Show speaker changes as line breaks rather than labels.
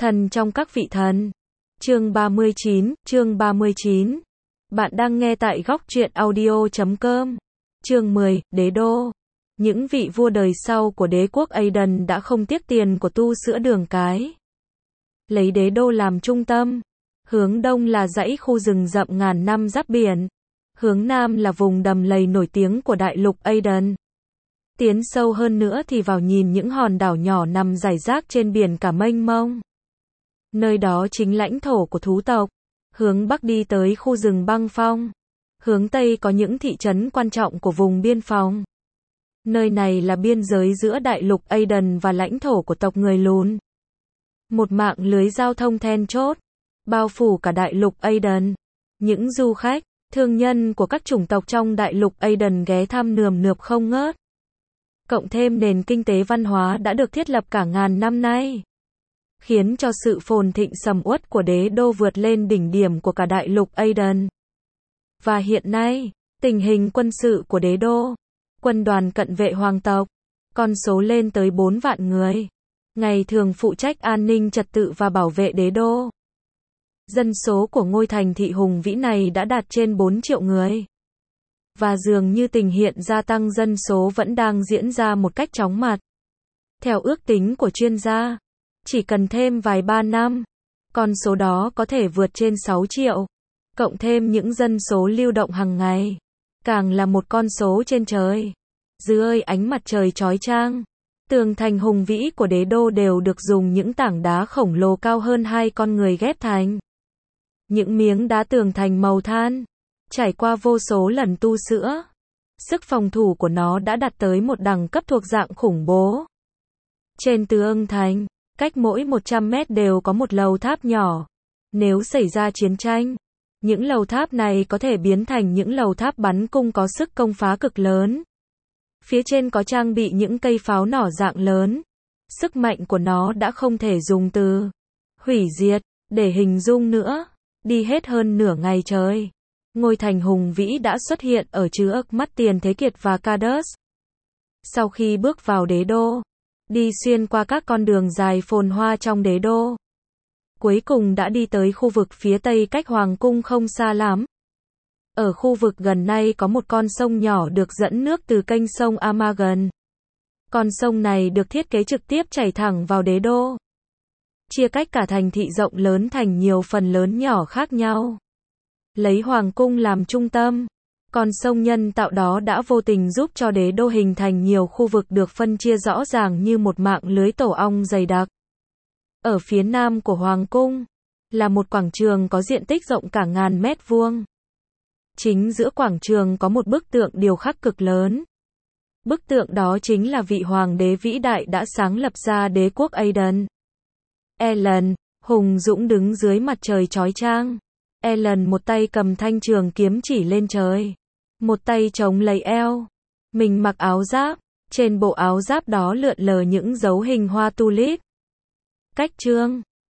Thần trong các vị thần. Chương 39. Bạn đang nghe tại góc truyện audio.com. Chương 10, Đế đô. Những vị vua đời sau của đế quốc Aedan đã không tiếc tiền của tu sửa đường cái. Lấy đế đô làm trung tâm. Hướng đông là dãy khu rừng rậm ngàn năm giáp biển. Hướng nam là vùng đầm lầy nổi tiếng của đại lục Aedan. Tiến sâu hơn nữa thì vào nhìn những hòn đảo nhỏ nằm rải rác trên biển cả mênh mông. Nơi đó chính lãnh thổ của thú tộc. Hướng bắc đi tới khu rừng băng phong. Hướng tây có những thị trấn quan trọng của vùng biên phòng. Nơi này là biên giới giữa đại lục Aedan và lãnh thổ của tộc người lùn. Một mạng lưới giao thông then chốt, bao phủ cả đại lục Aedan. Những du khách, thương nhân của các chủng tộc trong đại lục Aedan ghé thăm nườm nượp không ngớt. Cộng thêm nền kinh tế văn hóa đã được thiết lập cả ngàn năm nay, khiến cho sự phồn thịnh sầm uất của đế đô vượt lên đỉnh điểm của cả đại lục Aedan. Và hiện nay, tình hình quân sự của đế đô, quân đoàn cận vệ hoàng tộc, con số lên tới 4 vạn người, ngày thường phụ trách an ninh trật tự và bảo vệ đế đô. Dân số của ngôi thành thị hùng vĩ này đã đạt trên 4 triệu người. Và dường như tình hiện gia tăng dân số vẫn đang diễn ra một cách chóng mặt. Theo ước tính của chuyên gia, chỉ cần thêm vài ba năm, con số đó có thể vượt trên 6 triệu. Cộng thêm những dân số lưu động hàng ngày, càng là một con số trên trời. Dưới ánh mặt trời chói chang, tường thành hùng vĩ của đế đô đều được dùng những tảng đá khổng lồ cao hơn 2 con người ghép thành. Những miếng đá tường thành màu than, trải qua vô số lần tu sửa, sức phòng thủ của nó đã đạt tới một đẳng cấp thuộc dạng khủng bố. Trên tường thành, cách mỗi 100 mét đều có một lầu tháp nhỏ. Nếu xảy ra chiến tranh, những lầu tháp này có thể biến thành những lầu tháp bắn cung có sức công phá cực lớn. Phía trên có trang bị những cây pháo nỏ dạng lớn. Sức mạnh của nó đã không thể dùng từ hủy diệt để hình dung nữa. Đi hết hơn nửa ngày trời, ngôi thành hùng vĩ đã xuất hiện ở trước mắt Tiền Thế Kiệt và Cadus. Sau khi bước vào đế đô, đi xuyên qua các con đường dài phồn hoa trong đế đô, cuối cùng đã đi tới khu vực phía tây cách hoàng cung không xa lắm. Ở khu vực gần này có một con sông nhỏ được dẫn nước từ kênh sông Amagon. Con sông này được thiết kế trực tiếp chảy thẳng vào đế đô, chia cách cả thành thị rộng lớn thành nhiều phần lớn nhỏ khác nhau. Lấy hoàng cung làm trung tâm, con sông nhân tạo đó đã vô tình giúp cho đế đô hình thành nhiều khu vực được phân chia rõ ràng như một mạng lưới tổ ong dày đặc. Ở phía nam của hoàng cung, là một quảng trường có diện tích rộng cả ngàn mét vuông. Chính giữa quảng trường có một bức tượng điêu khắc cực lớn. Bức tượng đó chính là vị hoàng đế vĩ đại đã sáng lập ra đế quốc Aedan. Alan, hùng dũng đứng dưới mặt trời chói chang. Alan một tay cầm thanh trường kiếm chỉ lên trời, một tay chống lấy eo. Mình mặc áo giáp, trên bộ áo giáp đó lượn lờ những dấu hình hoa tulip. Cách trương,